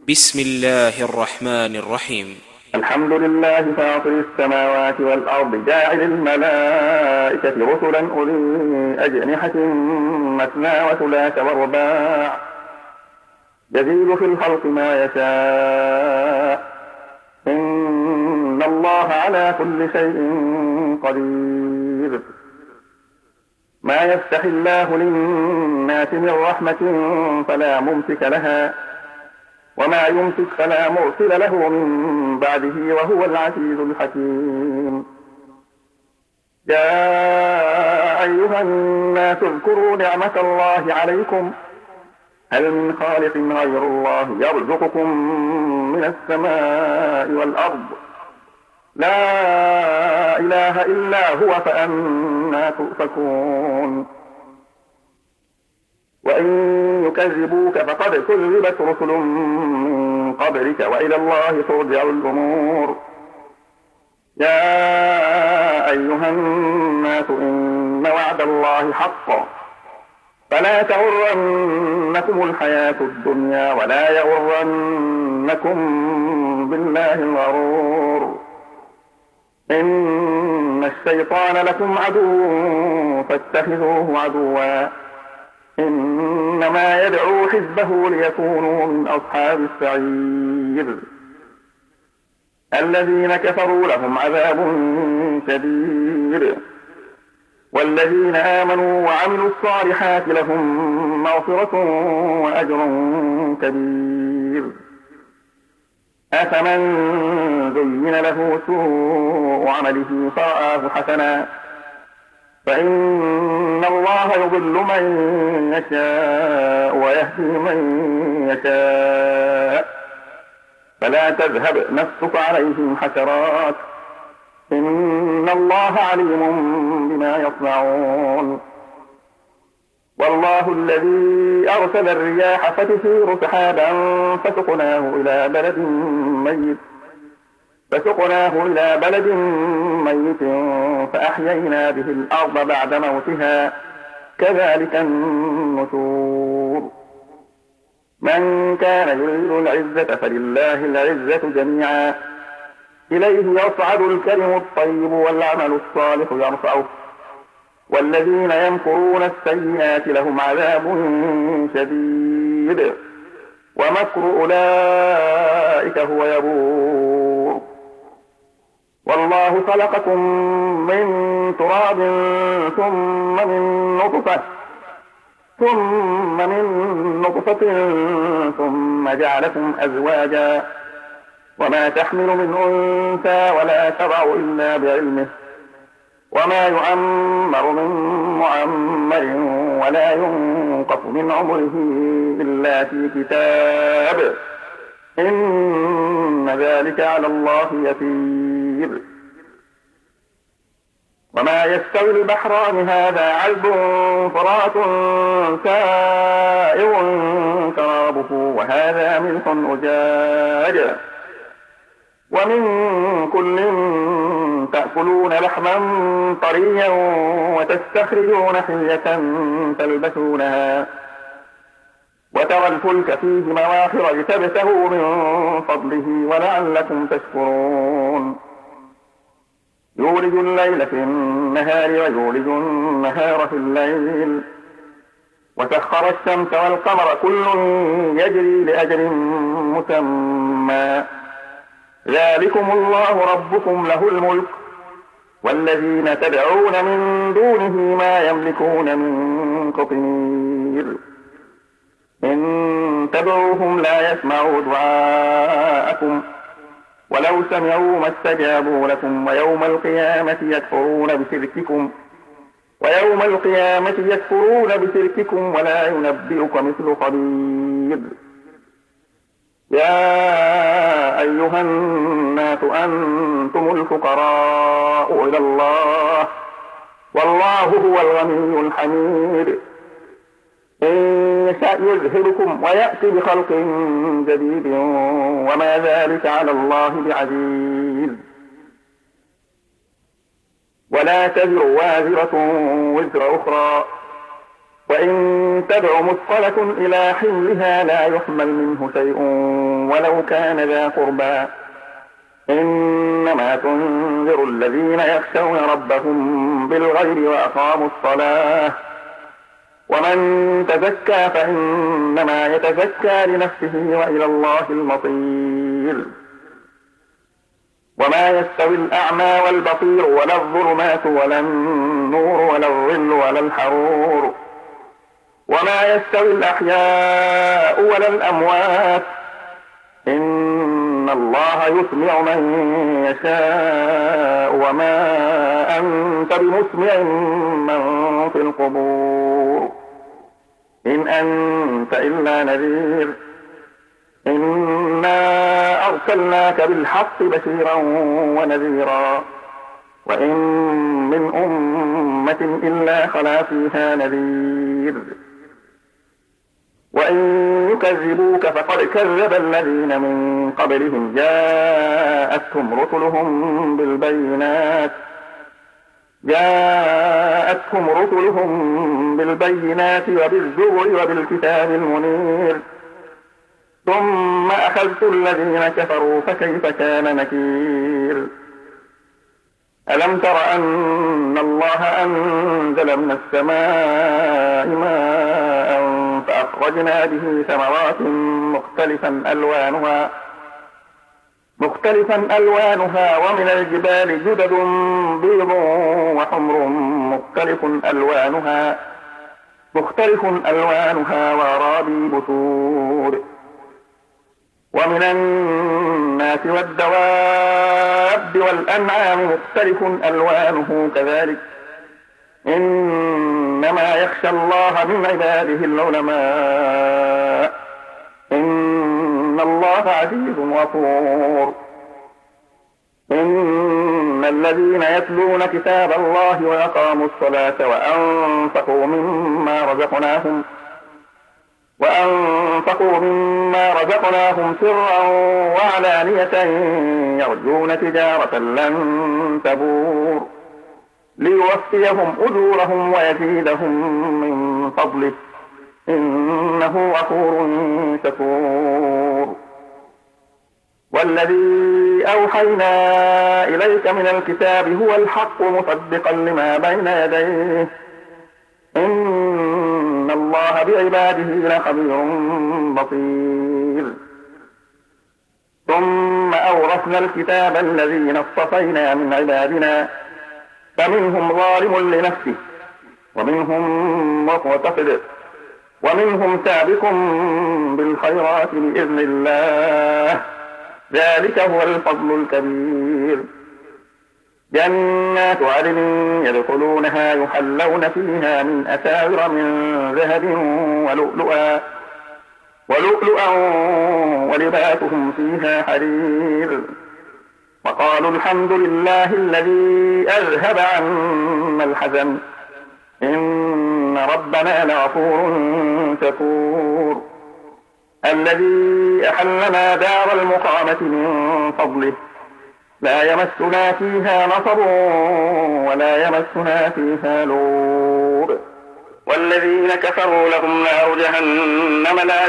بسم الله الرحمن الرحيم. الحمد لله فاطر السماوات والأرض جاعل الملائكة رسلا أولي أجنحة مثنى وثلاث ورباع يزيد في الخلق ما يشاء إن الله على كل شيء قدير. ما يفتح الله للناس من رحمة فلا ممسك لها وما يمسك فلا مرسل له من بعده وهو العزيز الحكيم. يا أيها الناس اذكروا نعمة الله عليكم هل من خالق غير الله يرزقكم من السماء والأرض لا إله إلا هو فأنى تؤفكون. وإن يكذبوك فقد كذبت رسل من قبلك وإلى الله ترجع الأمور. يا أيها الناس إن وعد الله حق فلا تغرنكم الحياة الدنيا ولا يغرنكم بالله الغرور. إن الشيطان لكم عدو فاتخذوه عدوا إنما يدعو حزبه ليكونوا من أصحاب السعير. الذين كفروا لهم عذاب شديد والذين آمنوا وعملوا الصالحات لهم مغفرة وأجر كبير. أفمن زين له سوء عمله فرآه حسنا فإن الله يضل من يشاء ويهدي من يشاء فلا تذهب نفسك عليهم حسرات إن الله عليم بما يصنعون. والله الذي أرسل الرياح فتثير سحابا فسقناه إلى بلد ميت فأحيينا به الأرض بعد موتها كذلك النشور. من كان يريد العزة فلله العزة جميعا إليه يصعد الكلم الطيب والعمل الصالح يرفعه والذين يمكرون السيئات لهم عذاب شديد ومكر أولئك هو يبور. والله خلقكم من تراب ثم من نطفة ثم جعلكم أزواجا وما تحمل من أنثى ولا تضع إلا بعلمه وما يعمر من معمر ولا ينقص من عمره إلا في كتاب إن ذلك على الله يسير. وما يستوي البحران هذا عذب فرات سائغ شرابه وهذا ملح أجاج ومن كل تأكلون لحما طريا وتستخرجون حلية تلبسونها وترى الفلك فيه مواخر لتبتغوا من فضله ولعلكم تشكرون. يولج الليل في النهار ويولج النهار في الليل وسخر الشمس والقمر كل يجري لأجل مسمى ذلكم الله ربكم له الملك والذين تدعون من دونه ما يملكون من قطمير. إن تدعوهم لا يسمعوا دعاءكم ولو سمعوا ما استجابوا لكم ويوم القيامة يكفرون بشرككم ولا ينبئك مثل خبير. يا أيها الناس أنتم الفقراء إلى الله والله هو الغني الحميد. إن يشأ يذهبكم ويأتي بخلق جديد وما ذلك على الله بعزيز. ولا تزر وازرة وزر أخرى وإن تدع مثقلة إلى حملها لا يحمل منه شيء ولو كان ذا قربى إنما تنذر الذين يخشون ربهم بالغيب وأقاموا الصلاة ومن تزكى فإنما يتزكى لنفسه وإلى الله المصير وما يستوي الأعمى والبصير ولا الظلمات ولا النور ولا الظل ولا الحرور وما يستوي الأحياء ولا الأموات إن الله يسمع من يشاء وما أنت بمسمع من في القبور إن أنت إلا نذير إنا أرسلناك بالحق بشيرا ونذيرا وإن من أمة إلا خلا فيها نذير وإن يكذبوك فقد كذب الذين من قبلهم جاءتهم رسلهم بالبينات وبالزبر وبالكتاب المنير ثم أخذت الذين كفروا فكيف كان نكير ألم تر أن الله أنزل من السماء ماء فأخرجنا به ثمرات مختلفا ألوانها ومن الجبال جدد بيض وحمر مختلف ألوانها وغرابيب سود ومن الناس والدواب والأنعام مختلف ألوانه كذلك إنما يخشى الله من عباده العلماء إن الله عزيز غفور إن الذين يتلون كتاب الله وأقاموا الصلاة وأنفقوا مما رزقناهم سرا وعلانية يرجون تجارة لن تبور ليوفيهم أجورهم ويزيدهم من فضله إنه غفور شكور والذي أوحينا إليك من الكتاب هو الحق مصدقا لما بين يديه إن الله بعباده لخبير بصير ثم أورثنا الكتاب الذين اصطفينا من عبادنا فمنهم ظالم لنفسه ومنهم مقتصد ومنهم سابق بالخيرات بإذن الله ذلك هو الفضل الكبير جنات عدن يدخلونها يحلون فيها من أساور من ذهب ولؤلؤا ولباسهم فيها حرير وقالوا الحمد لله الذي أذهب عنا الحزن إن ربنا لغفور شكور الذي أحلنا دار المقامة من فضله لا يمسنا فيها نصب ولا يمسنا فيها لغوب والذين كفروا لهم نار جهنم لا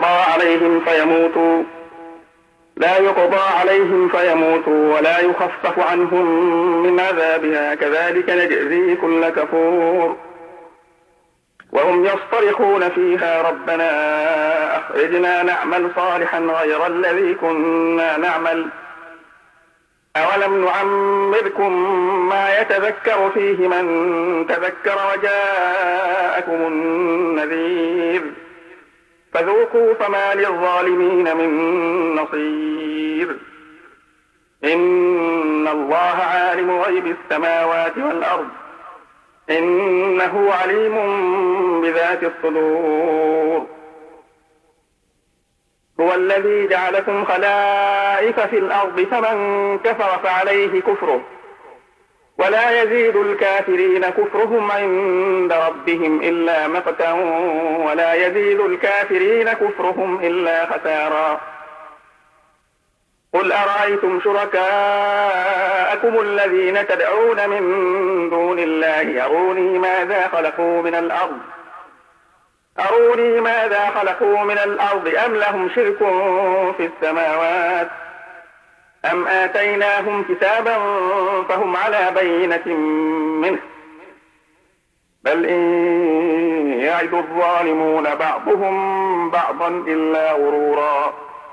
يقضى عليهم فيموتوا ولا يخفف عنهم من عذابها كذلك نجزي كل كفور وهم يصطرخون فيها ربنا أخرجنا نعمل صالحا غير الذي كنا نعمل أولم نعمركم ما يتذكر فيه من تذكر وجاءكم النذير فذوقوا فما للظالمين من نصير إن الله عالم غيب السماوات والأرض إنه عليم بذات الصدور هو الذي جعلكم خلائف في الأرض فمن كفر فعليه كفره ولا يزيد الكافرين كفرهم عند ربهم إلا مقتا ولا يزيد الكافرين كفرهم إلا خسارا قل أرأيتم شركاءكم الذين تدعون من دون الله يروني ماذا خلقوا من الأرض أروني ماذا خلقوا من الأرض أم لهم شرك في السماوات أم آتيناهم كتابا فهم على بينة منه بل إن يعد الظالمون بعضهم بعضا إلا غرورا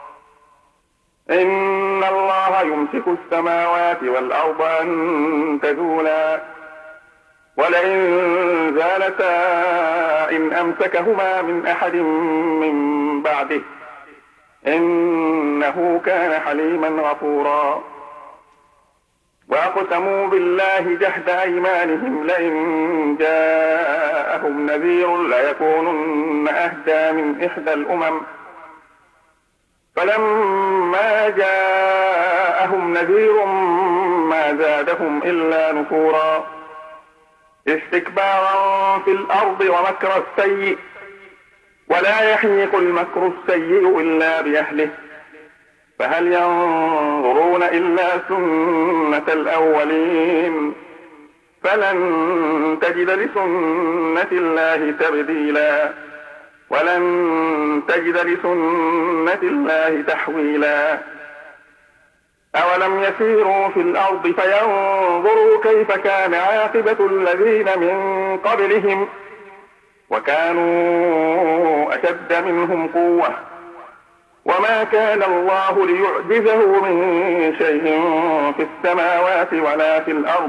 إن الله يمسك السماوات والأرض أن تزولا ولئن زالتا إن أمسكهما من أحد من بعده إنه كان حليما غفورا وأقسموا بالله جهد أيمانهم لئن جاءهم نذير ليكونن أهدى من إحدى الأمم فلما جاءهم نذير ما زادهم إلا نفورا استكبارا في الأرض ومكر السيء ولا يحيق المكر السيء إلا بأهله فهل ينظرون إلا سنة الأولين فلن تجد لسنة الله تبديلا ولن تجد لسنة الله تحويلا أولم يسيروا في الأرض فينظروا كيف كان عاقبة الذين من قبلهم وكانوا أشد منهم قوة وما كان الله ليعجزه من شيء في السماوات ولا في الأرض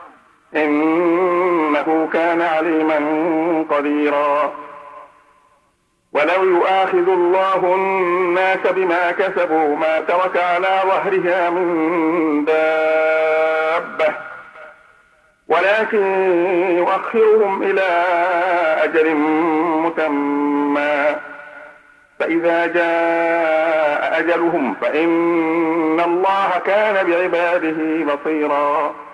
إنه كان عليما قديرا ولو يؤاخذ الله الناس بما كسبوا ما ترك على ظهرها من دابة ولكن يؤخرهم إلى أجل مسمى فإذا جاء أجلهم فإن الله كان بعباده بصيرا